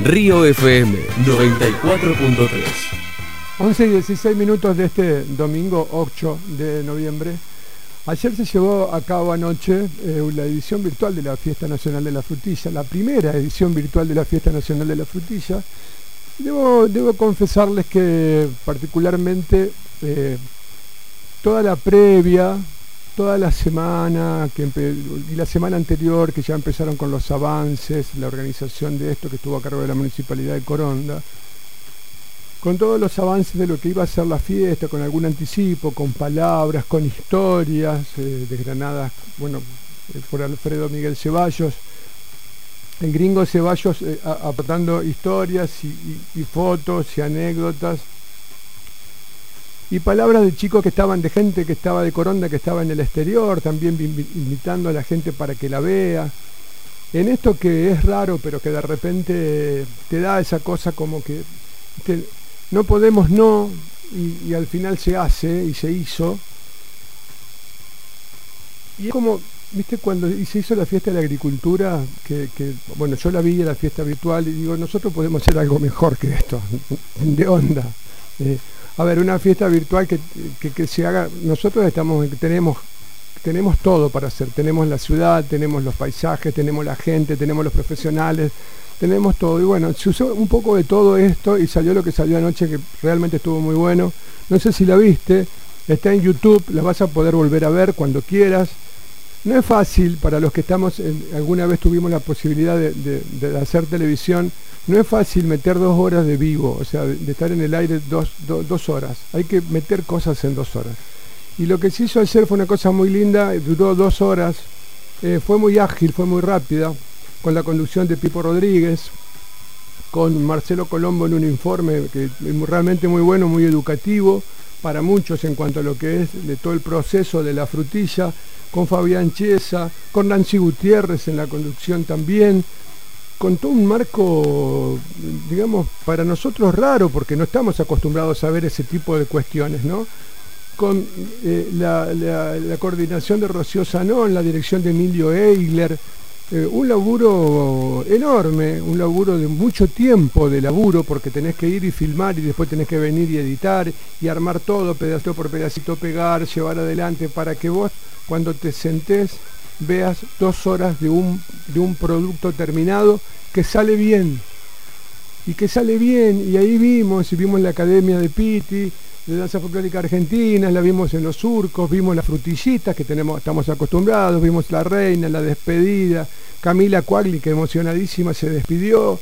Río FM 94.3. 11:16 de este domingo 8 de noviembre. Ayer se llevó a cabo anoche la edición virtual de la Fiesta Nacional de la Frutilla, la primera edición virtual de la Fiesta Nacional de la Frutilla. Debo confesarles que particularmente toda la previa, toda la semana y la semana anterior, que ya empezaron con los avances, la organización de esto que estuvo a cargo de la Municipalidad de Coronda, con todos los avances de lo que iba a ser la fiesta, con algún anticipo, con palabras, con historias desgranadas, bueno, por Alfredo Miguel Ceballos, el gringo Ceballos aportando historias y fotos y anécdotas, y palabras de chicos que estaban, de gente que estaba de Coronda, que estaba en el exterior, también invitando a la gente para que la vea. En esto que es raro, pero que de repente te da esa cosa como que no podemos no, y al final se hace y se hizo. Y es como, viste, cuando se hizo la fiesta de la agricultura, que bueno, yo la vi en la fiesta virtual y digo, nosotros podemos hacer algo mejor que esto, de onda. A ver, una fiesta virtual que se haga, nosotros tenemos todo para hacer, tenemos la ciudad, tenemos los paisajes, tenemos la gente, tenemos los profesionales, tenemos todo. Y bueno, se usó un poco de todo esto y salió lo que salió anoche, que realmente estuvo muy bueno. No sé si la viste, está en YouTube, la vas a poder volver a ver cuando quieras. No es fácil para los que estamos, alguna vez tuvimos la posibilidad de hacer televisión, no es fácil meter 2 horas de vivo, o sea, de estar en el aire 2 horas. Hay que meter cosas en 2 horas. Y lo que se hizo ayer fue una cosa muy linda, duró 2 horas, fue muy ágil, fue muy rápida, con la conducción de Pipo Rodríguez, con Marcelo Colombo en un informe que es realmente muy bueno, muy educativo para muchos en cuanto a lo que es de todo el proceso de la frutilla, con Fabián Chiesa, con Nancy Gutiérrez en la conducción también, con todo un marco, digamos, para nosotros raro, porque no estamos acostumbrados a ver ese tipo de cuestiones, ¿no? Con la coordinación de Rocío Zanón, la dirección de Emilio Eigler, un laburo enorme, un laburo de mucho tiempo de laburo, porque tenés que ir y filmar y después tenés que venir y editar y armar todo, pedacito por pedacito, pegar, llevar adelante, para que vos, cuando te sentés, veas 2 horas de un producto terminado que sale bien, y ahí vimos la Academia de Pitti, de Danza Folclórica Argentina, la vimos en los surcos, vimos las frutillitas que estamos acostumbrados, vimos la reina, la despedida, Camila Quagli, que emocionadísima se despidió,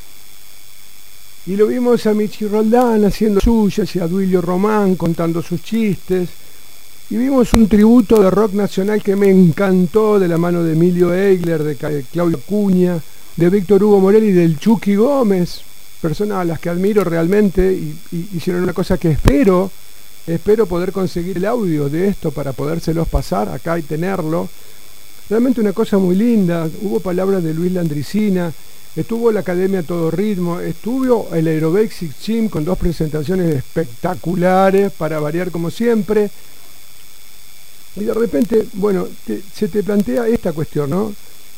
y lo vimos a Michi Roldán haciendo suyas, y a Duilio Román contando sus chistes, y vimos un tributo de rock nacional que me encantó, de la mano de Emilio Eigler, de Claudio Acuña, de Víctor Hugo Morel y del Chucky Gómez, personas a las que admiro realmente, y hicieron una cosa que espero poder conseguir el audio de esto para podérselos pasar acá y tenerlo. Realmente una cosa muy linda. Hubo palabras de Luis Landricina, estuvo la Academia Todo Ritmo, estuvo el Aerobasic Gym con 2 presentaciones espectaculares, para variar como siempre. Y de repente, bueno, se te plantea esta cuestión, ¿no?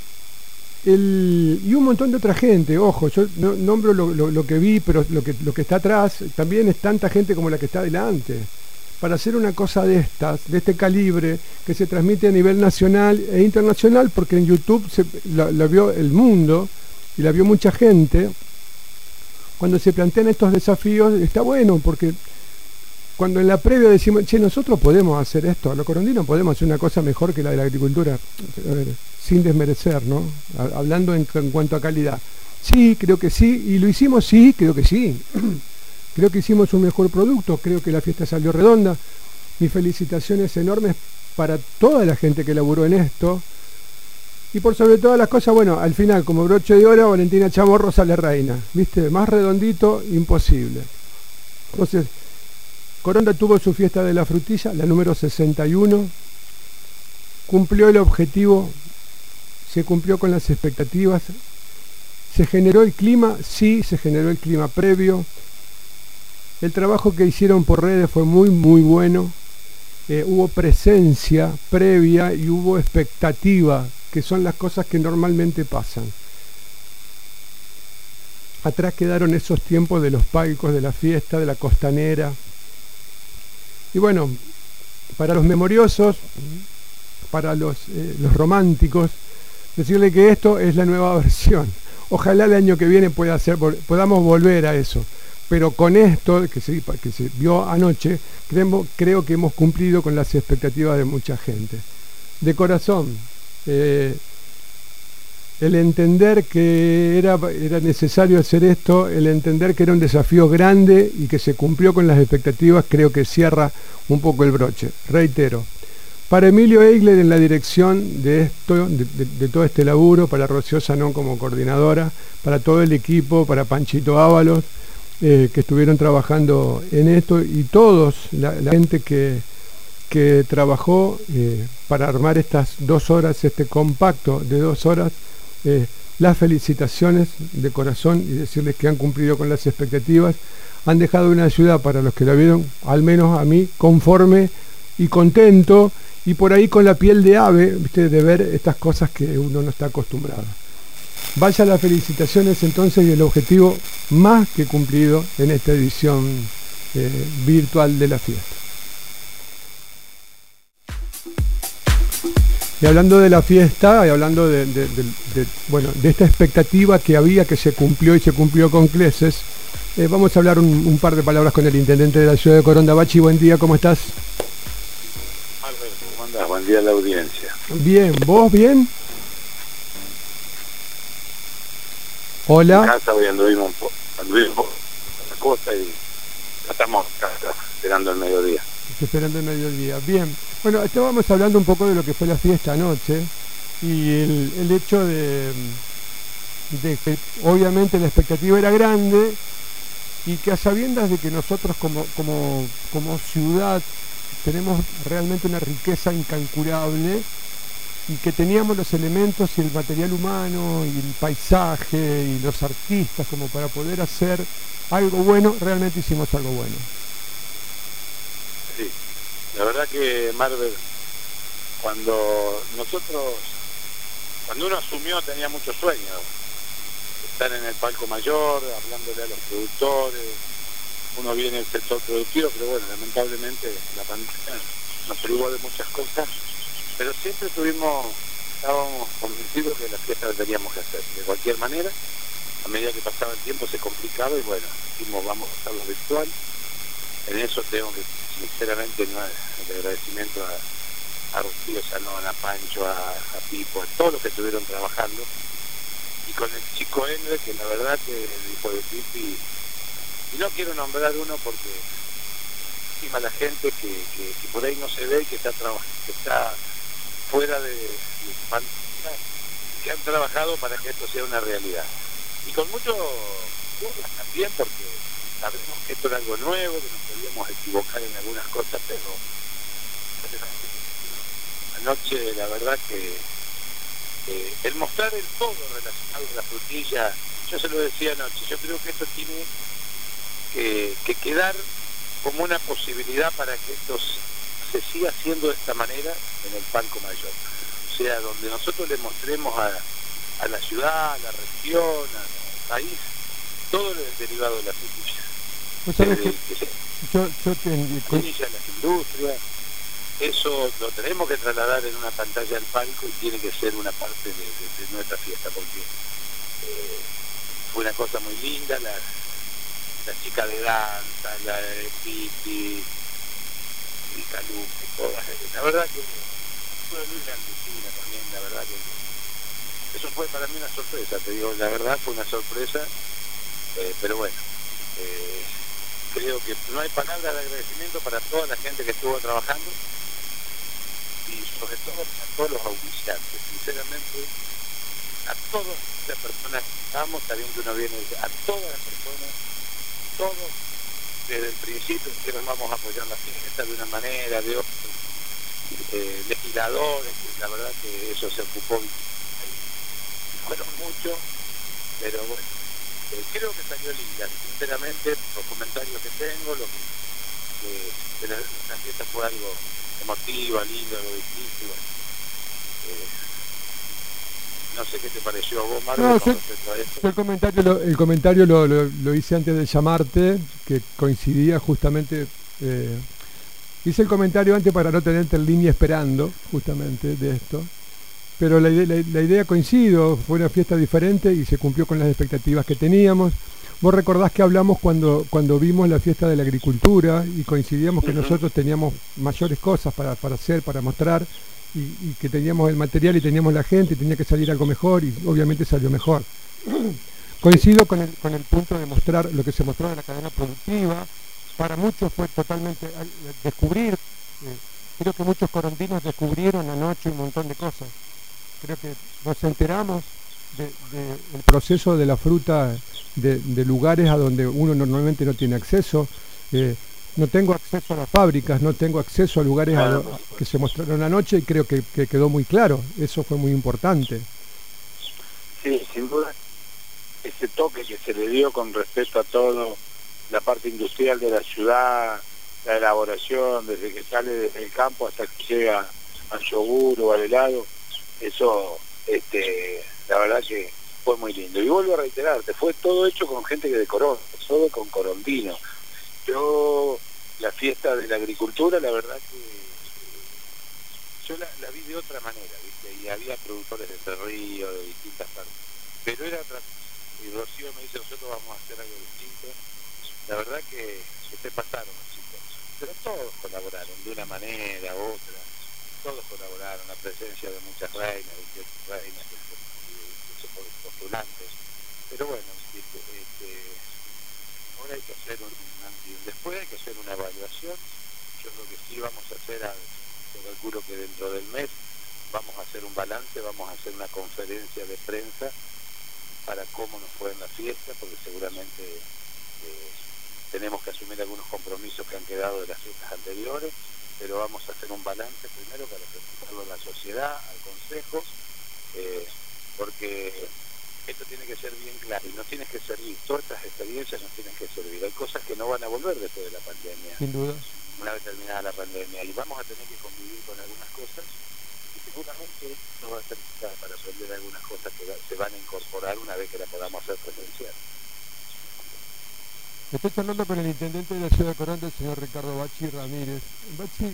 Y un montón de otra gente, ojo, yo no nombro lo que vi, pero lo que está atrás también es tanta gente como la que está adelante. Para hacer una cosa de este calibre, que se transmite a nivel nacional e internacional, porque en YouTube la vio el mundo y la vio mucha gente, cuando se plantean estos desafíos, está bueno, porque cuando en la previa decimos, che, nosotros podemos hacer esto, los corondinos podemos hacer una cosa mejor que la de la agricultura, a ver, sin desmerecer, ¿no? Hablando en cuanto a calidad. Sí, creo que sí, y lo hicimos, sí, creo que sí. Creo que hicimos un mejor producto, creo que la fiesta salió redonda. Mis felicitaciones enormes para toda la gente que laburó en esto. Y por sobre todas las cosas, bueno, al final, como broche de oro, Valentina Chamorro sale reina. ¿Viste? Más redondito, imposible. Entonces, Coronda tuvo su fiesta de la frutilla, la número 61. Cumplió el objetivo, se cumplió con las expectativas. ¿Se generó el clima? Sí, se generó el clima previo. El trabajo que hicieron por redes fue muy, muy bueno. Hubo presencia previa y hubo expectativa, que son las cosas que normalmente pasan. atrás quedaron esos tiempos de los palcos, de la fiesta, de la costanera. Y bueno, para los memoriosos, para los románticos, decirle que esto es la nueva versión. Ojalá el año que viene podamos volver a eso. Pero con esto que se vio anoche, creo que hemos cumplido con las expectativas de mucha gente. De corazón, el entender que era necesario hacer esto, el entender que era un desafío grande y que se cumplió con las expectativas, creo que cierra un poco el broche. Reitero, para Emilio Eigler en la dirección de esto, de todo este laburo, para Rocío Zanón como coordinadora, para todo el equipo, para Panchito Ábalos, que estuvieron trabajando en esto, y todos, la gente que trabajó para armar estas 2 horas, este compacto de 2 horas, las felicitaciones de corazón y decirles que han cumplido con las expectativas, han dejado una ciudad, para los que la vieron, al menos a mí, conforme y contento, y por ahí con la piel de ave, ¿viste?, de ver estas cosas que uno no está acostumbrado. Vaya las felicitaciones entonces, y el objetivo más que cumplido en esta edición virtual de la fiesta. Y hablando de la fiesta, y hablando de esta expectativa que había, que se cumplió y se cumplió con creces, vamos a hablar un par de palabras con el intendente de la ciudad de Coronda. Bachi, buen día, ¿cómo estás? ¿Cómo andás? Buen día a la audiencia. Bien, ¿vos bien? Hola. Acá anduvimos un poco la costa y ya estamos acá esperando el mediodía. Esperando el mediodía, bien. Bueno, estábamos hablando un poco de lo que fue la fiesta anoche y el hecho de que obviamente la expectativa era grande y que a sabiendas de que nosotros como ciudad tenemos realmente una riqueza incalculable y que teníamos los elementos y el material humano y el paisaje y los artistas como para poder hacer algo bueno, realmente hicimos algo bueno. Sí, la verdad que Marvel, cuando uno asumió tenía muchos sueños, estar en el palco mayor, hablándole a los productores, uno viene del sector productivo, pero bueno, lamentablemente la pandemia nos privó de muchas cosas, pero siempre estábamos convencidos que la fiesta la teníamos que hacer, de cualquier manera. A medida que pasaba el tiempo se complicaba y bueno, dijimos vamos a hacerlo virtual. En eso tengo que sinceramente el agradecimiento a Rocío Zanón, a Pancho, a Pipo, a todos los que estuvieron trabajando, y con el chico Endre, que la verdad que el hijo de Pipi, y no quiero nombrar uno porque estima la gente que por ahí no se ve y que está fuera de pantalla, que han trabajado para que esto sea una realidad, y con mucho también, porque sabemos que esto era algo nuevo, que nos podíamos equivocar en algunas cosas, pero anoche la verdad que el mostrar el todo relacionado a la frutilla, yo se lo decía anoche, yo creo que esto tiene que quedar como una posibilidad para que esto se siga haciendo de esta manera en el Palco Mayor, o sea, donde nosotros le mostremos a la ciudad, a la región, al país, todo lo derivado de la frutilla. ¿Vos sabés que yo las industrias, eso lo tenemos que trasladar en una pantalla al palco y tiene que ser una parte de nuestra fiesta, porque fue una cosa muy linda, la chica de danza, la de Pipi, y Caluque, todas, la verdad que fue Luis Andesina también, la verdad que eso fue para mí una sorpresa, te digo, la verdad fue una sorpresa, pero bueno, creo que no hay palabras de agradecimiento para toda la gente que estuvo trabajando y sobre todo a todos los auspiciantes, sinceramente, a todas las personas que estamos, sabiendo que uno viene, a todas las personas, todos desde el principio que nos vamos a apoyar la fiesta de una manera, de otra, legisladores, la verdad que eso se ocupó, fueron muchos, pero bueno, creo que salió linda, sinceramente, los comentarios que tengo, que la fiesta fue algo emotiva, lindo, algo difícil, No sé qué te pareció a vos, Marvel, No, con respecto a esto. yo el comentario lo hice antes de llamarte, que coincidía justamente, hice el comentario antes para no tenerte en línea esperando justamente de esto, pero la idea coincido, fue una fiesta diferente y se cumplió con las expectativas que teníamos. Vos recordás que hablamos cuando vimos la fiesta de la agricultura y coincidíamos que nosotros teníamos mayores cosas para hacer, para mostrar, y que teníamos el material y teníamos la gente y tenía que salir algo mejor y obviamente salió mejor. Coincido con el punto de mostrar lo que se mostró en la cadena productiva. Para muchos fue totalmente descubrir, creo que muchos corondinos descubrieron anoche un montón de cosas. Creo que nos enteramos del proceso de la fruta de lugares a donde uno normalmente no tiene acceso. No tengo acceso a las fábricas, no tengo acceso a lugares que se mostraron anoche y creo que quedó muy claro. Eso fue muy importante. Sí, sin duda, ese toque que se le dio con respecto a todo, la parte industrial de la ciudad, la elaboración, desde que sale del campo hasta que llega al yogur o al helado, eso, la verdad que fue muy lindo. Y vuelvo a reiterarte, fue todo hecho con gente que decoró, todo con corondino. Yo, la fiesta de la agricultura, la verdad que yo la vi de otra manera, ¿viste? Y había productores de Cerrillo, de distintas partes. Pero era otra. Y Rocío me dice, nosotros vamos a hacer algo distinto. La verdad que se pasaron los chicos. Pero todos colaboraron, de una manera u otra. Todos colaboraron, la presencia de muchas reinas, 28 reinas, postulantes. Pero bueno, ahora hay que hacer un antes y un después, hay que hacer una evaluación. Yo creo que sí vamos a hacer, yo calculo que dentro del mes vamos a hacer un balance, vamos a hacer una conferencia de prensa para cómo nos fue en la fiesta, porque seguramente tenemos que asumir algunos compromisos que han quedado de las fiestas anteriores, pero vamos a hacer un balance primero para presentarlo a la sociedad, al consejo, porque esto tiene que ser bien claro y nos tiene que servir, todas estas experiencias nos tienen que servir. Hay cosas que no van a volver después de la pandemia, sin duda, una vez terminada la pandemia, y vamos a tener que convivir con algunas cosas y seguramente nos va a servir para aprender algunas cosas que se van a incorporar una vez que la podamos hacer presencial. Estoy charlando con el intendente de la ciudad de Coronda, el señor Ricardo Bachi Ramírez. Bachi,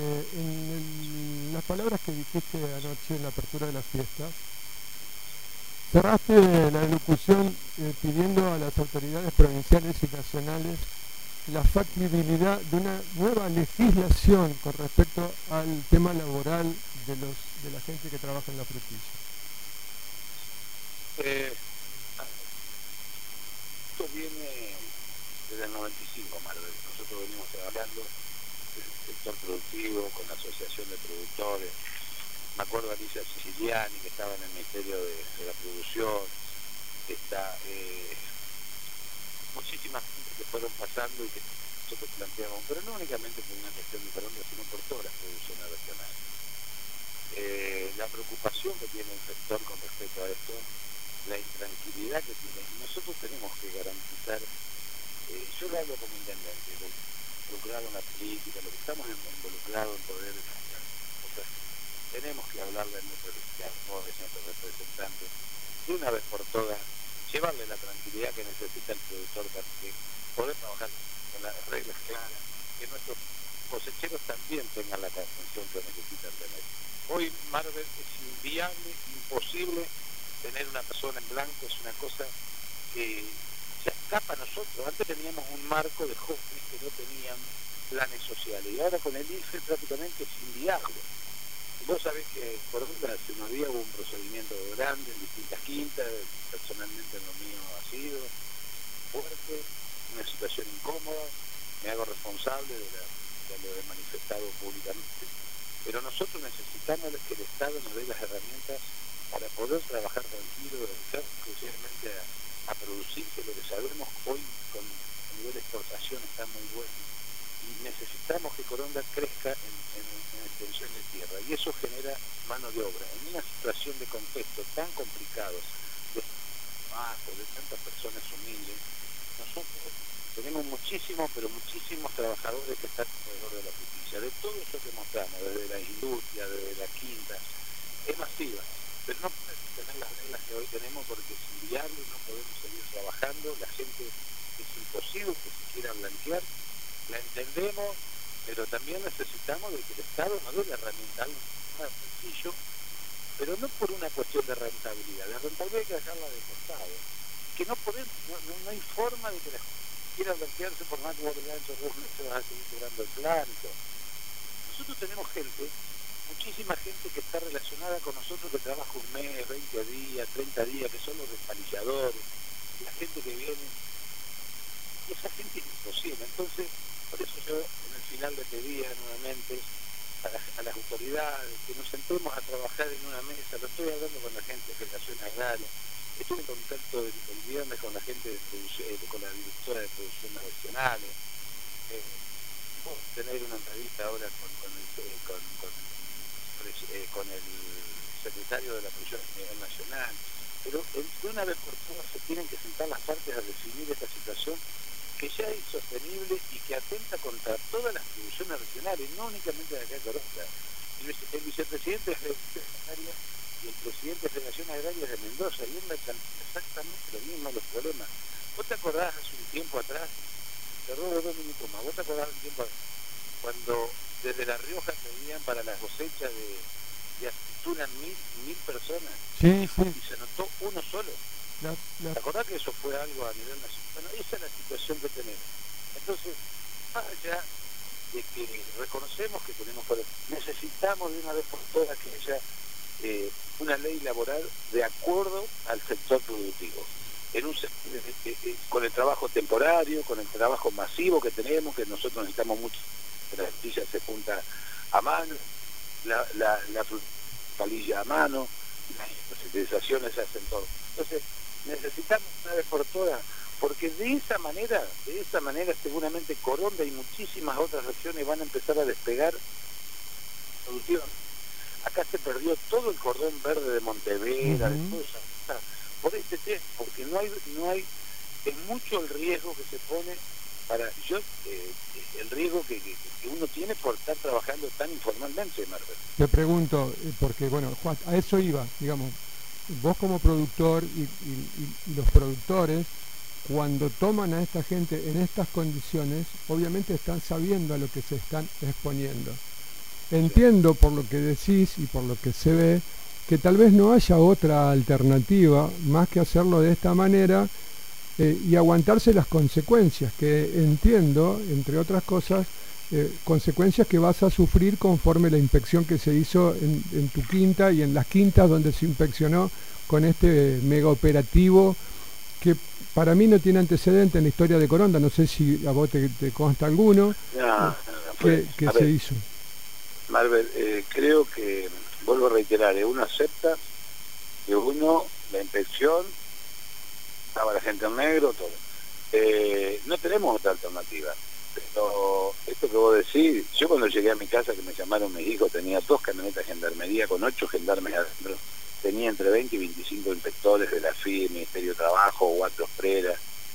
en las palabras que dijiste anoche en la apertura de la fiesta, cerraste la locución pidiendo a las autoridades provinciales y nacionales la factibilidad de una nueva legislación con respecto al tema laboral de la gente que trabaja en la frutilla. Esto viene desde el 95, Marvel. Nosotros venimos trabajando en el sector productivo, con la asociación de productores. Me acuerdo a Alicia Siciliani, que estaba en el Ministerio de la Producción. Está muchísimas cosas que fueron pasando y que nosotros planteamos, pero no únicamente por una cuestión de Colombia, sino por todas las producciones regionales. La preocupación que tiene el sector con respecto a esto, la intranquilidad que tiene, y nosotros tenemos que garantizar, yo lo hablo como intendente, involucrado en la política, lo que estamos involucrados en poder cambiar cosas, tenemos que hablarle a nuestros legisladores, a nuestros representantes, de una vez por todas, llevarle la tranquilidad que necesita el productor para que poder trabajar con las reglas claras, que nuestros cosecheros también tengan la atención que necesitan tener. Hoy, Marvel, es inviable, imposible tener una persona en blanco, es una cosa que se escapa a nosotros. Antes teníamos un marco de jóvenes que no tenían planes sociales, y ahora con el IFE prácticamente es inviable. Vos sabés que por hace unos días hubo un procedimiento grande en distintas quintas, personalmente en lo mío ha sido fuerte, una situación incómoda, me hago responsable de lo que he manifestado públicamente, pero nosotros necesitamos que el Estado nos dé las herramientas para poder trabajar tranquilo, dedicar exclusivamente a producir, que lo que sabemos hoy con el nivel de exportación está muy bueno, y necesitamos que Coronda crezca en extensión de tierra, y eso genera mano de obra. En una situación de contexto tan complicado, de tantas personas humildes, nosotros tenemos muchísimos, pero muchísimos trabajadores que están alrededor de la justicia. De todo eso que mostramos, desde la industria, desde la quinta, es masiva. pero no podemos tener las reglas que hoy tenemos porque es inviable, no podemos seguir trabajando, la gente es imposible que se quiera blanquear, la entendemos, pero también necesitamos de que el Estado nos dé la herramienta, algo más sencillo, pero no por una cuestión de rentabilidad. La rentabilidad hay que dejarla de costado, que no podemos, no hay forma de que la gente quiera blanquearse por más que vos le dentro de 2 meses vas a seguir cobrando el plan y todo. Nosotros tenemos gente, muchísima gente que está relacionada con nosotros, que trabaja un mes, 20 días, 30 días, que son los despalilladores, la gente que viene, y esa gente es imposible. Entonces, por eso yo en el final le pedía nuevamente a las autoridades que nos sentemos a trabajar en una mesa. Lo estoy hablando con la gente de Federación Agraria, estuve en contacto el viernes con la gente de con la directora de Producción Nacional, tener una entrevista ahora con el secretario de la Producción a nivel nacional, pero de una vez por todas se tienen que sentar las partes a definir esta situación que ya es sostenible y que atenta contra todas las producciones regionales, no únicamente de acá de Coronda. El vicepresidente es de Agraria y el presidente de Federación Agraria es de Mendoza, y él me plantea exactamente lo mismo, los problemas. ¿Vos te acordás hace un tiempo atrás? Te robo 2 minutos más. ¿Vos te acordás un tiempo atrás? Cuando desde La Rioja pedían para la cosecha de aceituna 1000 personas, sí, sí, y se notó uno solo. ¿Te acordás que eso fue algo a nivel nacional? Bueno, esa es la situación que tenemos. Entonces, más allá de que reconocemos que tenemos problemas, necesitamos de una vez por todas que haya una ley laboral de acuerdo al sector productivo, con el trabajo temporario, con el trabajo masivo que tenemos, que nosotros necesitamos mucho. La frutilla se junta a mano, la palilla a mano, las fertilizaciones se hacen todo. Entonces, necesitamos una vez por todas, porque de esa manera seguramente Coronda y muchísimas otras regiones van a empezar a despegar productivamente. Acá se perdió todo el cordón verde de Montevera, de todo eso, por este tema, porque no hay, es mucho el riesgo que se pone el riesgo que uno tiene por estar trabajando tan informalmente, Marvel. Te pregunto, porque bueno, Juan, a eso iba, digamos, vos como productor y los productores, cuando toman a esta gente en estas condiciones, obviamente están sabiendo a lo que se están exponiendo. Entiendo por lo que decís y por lo que se ve, que tal vez no haya otra alternativa más que hacerlo de esta manera y aguantarse las consecuencias, que entiendo, entre otras cosas, consecuencias que vas a sufrir conforme la inspección que se hizo en tu quinta y en las quintas donde se inspeccionó con este mega operativo que para mí no tiene antecedente en la historia de Coronda. No sé si a vos te consta alguno que se hizo. Marvel, creo que, vuelvo a reiterar, uno acepta que la inspección, estaba la gente en negro, todo. No tenemos otra alternativa. Pero esto que vos decís, yo cuando llegué a mi casa, que me llamaron mis hijos, tenía 2 camionetas de gendarmería con 8 gendarmes adentro, tenía entre 20 y 25 inspectores de la FI, Ministerio de Trabajo, 4 preras.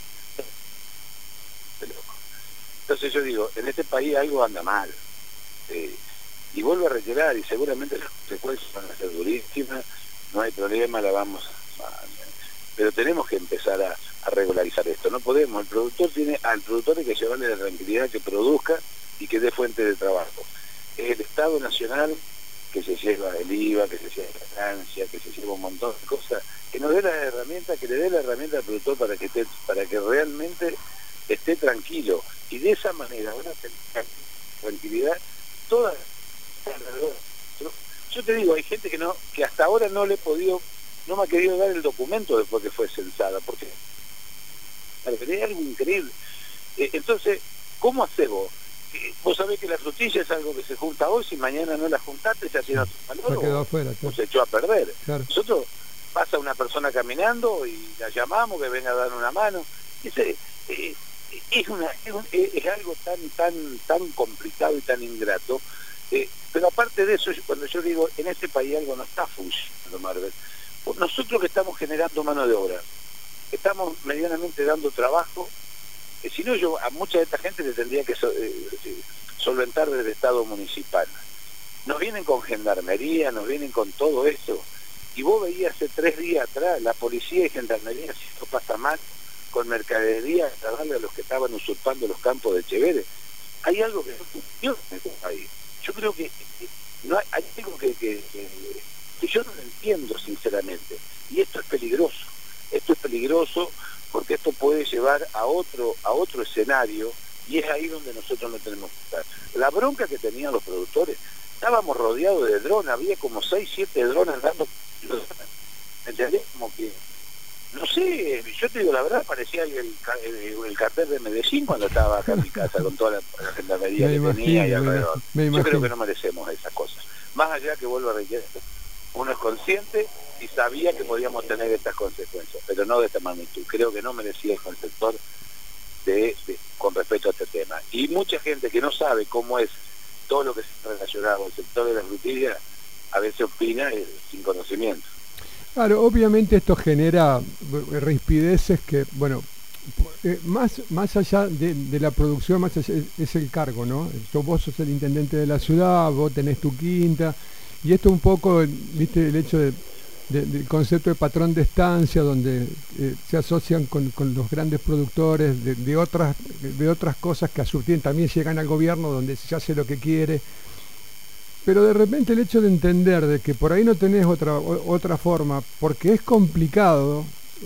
Entonces yo digo, en este país algo anda mal. Y vuelvo a reiterar, y seguramente las consecuencias van a ser durísimas, no hay problema, pero tenemos que empezar a regularizar esto. No podemos, al productor hay que llevarle la tranquilidad que produzca y que dé fuente de trabajo. Es el Estado Nacional que se lleva el IVA, que se lleva la ganancia, que se lleva un montón de cosas, que nos dé la herramienta, que le dé la herramienta al productor para que realmente esté tranquilo. Y de esa manera, una tranquilidad, toda yo te digo, hay gente que hasta ahora no me ha querido dar el documento después que fue censada, porque es algo increíble. Entonces, ¿cómo hacés vos? Vos sabés que la frutilla es algo que se junta hoy, si mañana no la juntaste ya tiene otro valor, quedó afuera, o se echó a perder. Claro. Nosotros pasa una persona caminando y la llamamos que venga a dar una mano. Es algo tan complicado y tan ingrato. Pero aparte de eso, cuando yo digo, en este país algo no está funcionando, Marvel. Nosotros que estamos generando mano de obra, estamos medianamente dando trabajo, si no yo a mucha de esta gente le tendría que solventar desde el Estado municipal. Nos vienen con gendarmería, nos vienen con todo esto, y vos veías hace 3 días atrás la policía y gendarmería, si esto pasa mal, con mercadería a darle a los que estaban usurpando los campos de Echeverre. Hay algo que no funciona en este país. Yo creo que no hay algo que yo no lo entiendo sinceramente, y esto es peligroso porque esto puede llevar a otro escenario, y es ahí donde nosotros no tenemos que estar. La bronca que tenían los productores, estábamos rodeados de drones, había como 6, 7 drones dando, ¿entendés? Como que, no sé, yo te digo la verdad, parecía el cartel de Medellín cuando estaba acá en mi casa con toda la gendarmería que tenía y alrededor. Yo creo que no merecemos esas cosas. Más allá que vuelvo a reiterar, uno es consciente y sabía que podíamos tener estas consecuencias, pero no de esta magnitud. Creo que no merecía el sector con respecto a este tema. Y mucha gente que no sabe cómo es todo lo que se relaciona con el sector de la frutilla, a veces opina sin conocimiento. Claro, obviamente esto genera rispideces que, bueno, más allá de la producción, más allá es el cargo, ¿no? Vos sos el intendente de la ciudad, vos tenés tu quinta, y esto un poco, viste, el hecho del concepto de patrón de estancia, donde se asocian con los grandes productores de otras cosas que a su tiempo también llegan al gobierno, donde se hace lo que quiere. Pero de repente el hecho de entender de que por ahí no tenés otra forma, porque es complicado,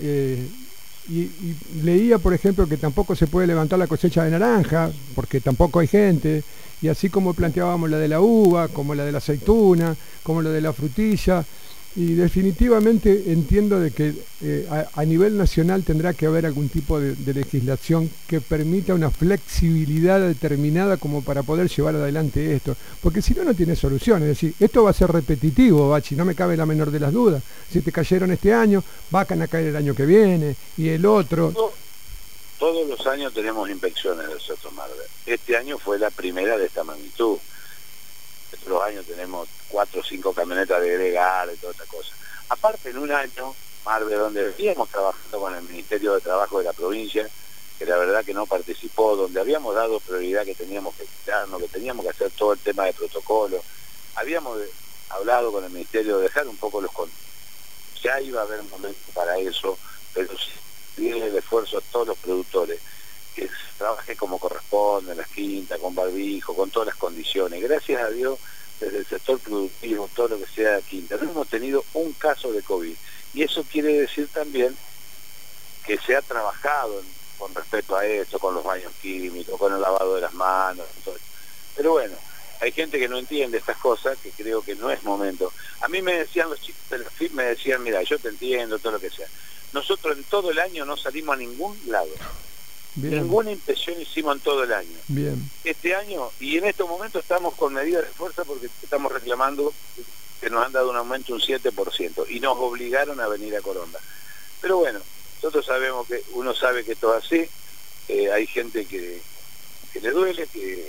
y leía, por ejemplo, que tampoco se puede levantar la cosecha de naranja, porque tampoco hay gente, y así como planteábamos la de la uva, como la de la aceituna, como la de la frutilla, y definitivamente entiendo de que a nivel nacional tendrá que haber algún tipo de legislación que permita una flexibilidad determinada como para poder llevar adelante esto, porque si no, no tiene solución. Es decir, esto va a ser repetitivo, Bachi, no me cabe la menor de las dudas. Si te cayeron este año, van a caer el año que viene y el otro. Todos los años tenemos inspecciones del Soto Marvel. Este año fue la primera de esta magnitud. Otros años tenemos 4 o 5 camionetas de gregar y toda esta cosa. Aparte, en un año, Marvel, donde veníamos trabajando con el Ministerio de Trabajo de la provincia, que la verdad que no participó, donde habíamos dado prioridad que teníamos que quitarnos, que teníamos que hacer todo el tema de protocolo, habíamos hablado con el Ministerio de dejar un poco los controles. Ya iba a haber un momento para eso, pero sí tiene el esfuerzo a todos los productores, que trabaje como corresponde, en las quintas, con barbijo, con todas las condiciones. Gracias a Dios, desde el sector productivo, todo lo que sea quinta, no hemos tenido un caso de COVID. Y eso quiere decir también que se ha trabajado con respecto a esto, con los baños químicos, con el lavado de las manos, todo. Pero bueno, hay gente que no entiende estas cosas, que creo que no es momento. A mí me decían los chicos de la FIP, me decían, mira, yo te entiendo, todo lo que sea. Nosotros en todo el año no salimos a ningún lado. Bien. Ninguna inspección hicimos en todo el año. Bien. Este año, y en estos momentos estamos con medidas de fuerza porque estamos reclamando que nos han dado un aumento un 7% y nos obligaron a venir a Coronda. Pero bueno, nosotros sabemos que uno sabe que todo así, hay gente que le duele,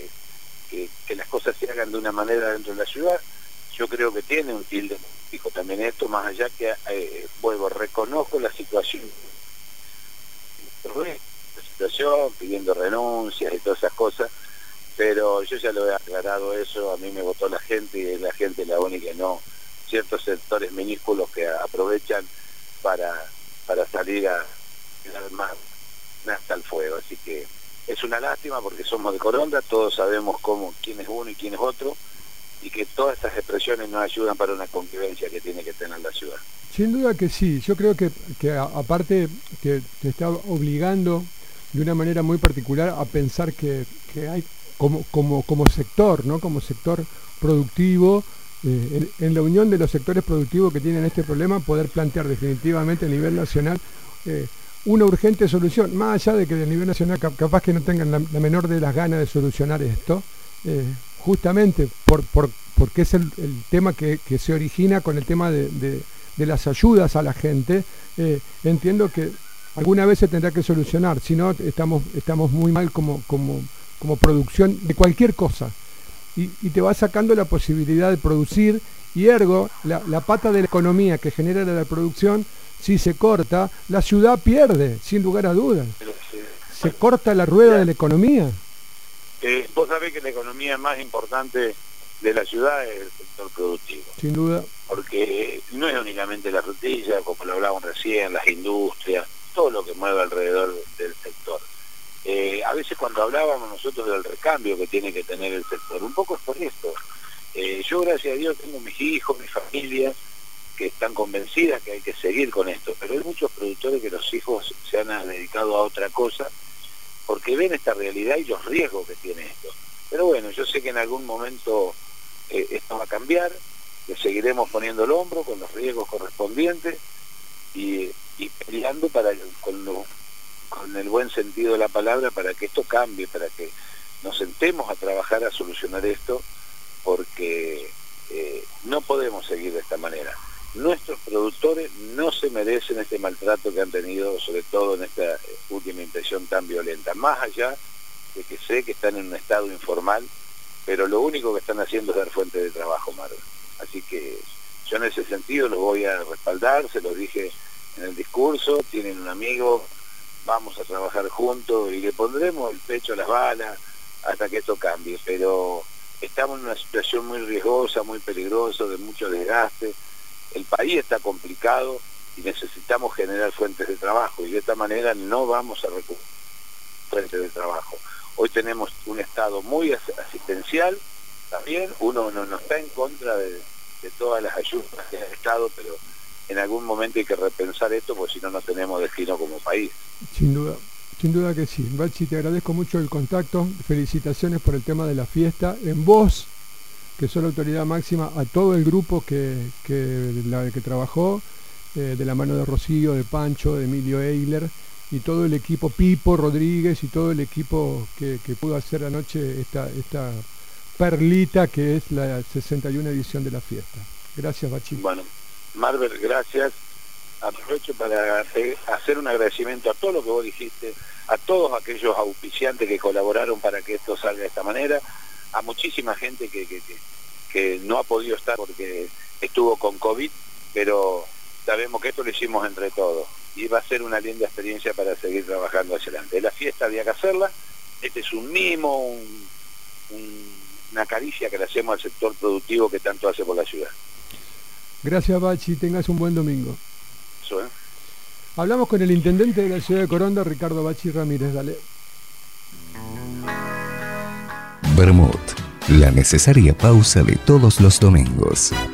que las cosas se hagan de una manera dentro de la ciudad. Yo creo que tiene un tilde político también esto, más allá que, vuelvo, reconozco la situación, pidiendo renuncias y todas esas cosas, pero yo ya lo he aclarado eso, a mí me votó la gente y es la gente la única, no ciertos sectores minúsculos que aprovechan para salir a tirar más hasta el fuego. Así que es una lástima porque somos de Coronda, todos sabemos quién es uno y quién es otro, y que todas estas expresiones nos ayudan para una convivencia que tiene que tener la ciudad. Sin duda que sí, yo creo que aparte que te está obligando de una manera muy particular a pensar que hay como sector, ¿no? Como sector productivo, en la unión de los sectores productivos que tienen este problema, poder plantear definitivamente a nivel nacional una urgente solución, más allá de que a nivel nacional capaz que no tengan la menor de las ganas de solucionar esto, justamente porque es el tema que se origina con el tema de las ayudas a la gente. Entiendo que alguna vez se tendrá que solucionar, si no estamos muy mal como producción de cualquier cosa, y te va sacando la posibilidad de producir, y ergo la pata de la economía que genera la producción, si se corta, la ciudad pierde, sin lugar a dudas. Se corta la rueda de la economía. Vos sabés que la economía más importante de la ciudad es el sector productivo. Sin duda. Porque no es únicamente la frutilla, como lo hablábamos recién, las industrias, todo lo que mueve alrededor del sector. A veces cuando hablábamos nosotros del recambio que tiene que tener el sector, un poco es por esto. Yo, gracias a Dios, tengo mis hijos, mi familia, que están convencidas que hay que seguir con esto, pero hay muchos productores que los hijos se han dedicado a otra cosa porque ven esta realidad y los riesgos que tiene esto. Pero bueno, yo sé que en algún momento esto va a cambiar, le seguiremos poniendo el hombro con los riesgos correspondientes y peleando con el buen sentido de la palabra para que esto cambie, para que nos sentemos a trabajar a solucionar esto, porque no podemos seguir de esta manera. Nuestros productores no se merecen este maltrato que han tenido, sobre todo en esta última impresión tan violenta, más allá de que sé que están en un estado informal, pero lo único que están haciendo es dar fuente de trabajo, Marvel. Así que yo en ese sentido los voy a respaldar, se los dije en el discurso, tienen un amigo, vamos a trabajar juntos y le pondremos el pecho a las balas hasta que esto cambie, pero estamos en una situación muy riesgosa, muy peligrosa, de mucho desgaste. El país está complicado y necesitamos generar fuentes de trabajo y de esta manera no vamos a recuperar fuentes de trabajo. Hoy tenemos un Estado muy asistencial, también uno no está en contra de todas las ayudas que ha Estado, pero en algún momento hay que repensar esto porque si no, no tenemos destino como país. Sin duda que sí. Bachi, te agradezco mucho el contacto, felicitaciones por el tema de la fiesta, en vos, que sos la autoridad máxima, a todo el grupo que trabajó, de la mano de Rocío, de Pancho, de Emilio Eiler, y todo el equipo, Pipo Rodríguez, y todo el equipo que pudo hacer anoche esta perlita que es la 61 edición de la fiesta. Gracias, Bachi. Bueno, Marvel, gracias. Aprovecho para hacer un agradecimiento a todo lo que vos dijiste, a todos aquellos auspiciantes que colaboraron para que esto salga de esta manera, a muchísima gente que no ha podido estar porque estuvo con COVID, pero sabemos que esto lo hicimos entre todos y va a ser una linda experiencia para seguir trabajando hacia adelante. La fiesta había que hacerla, este es un mimo, una caricia que le hacemos al sector productivo que tanto hace por la ciudad. Gracias, Bachi, tengas un buen domingo. Eso, Hablamos con el intendente de la ciudad de Coronda, Ricardo Bachi Ramírez, dale. Vermut, la necesaria pausa de todos los domingos.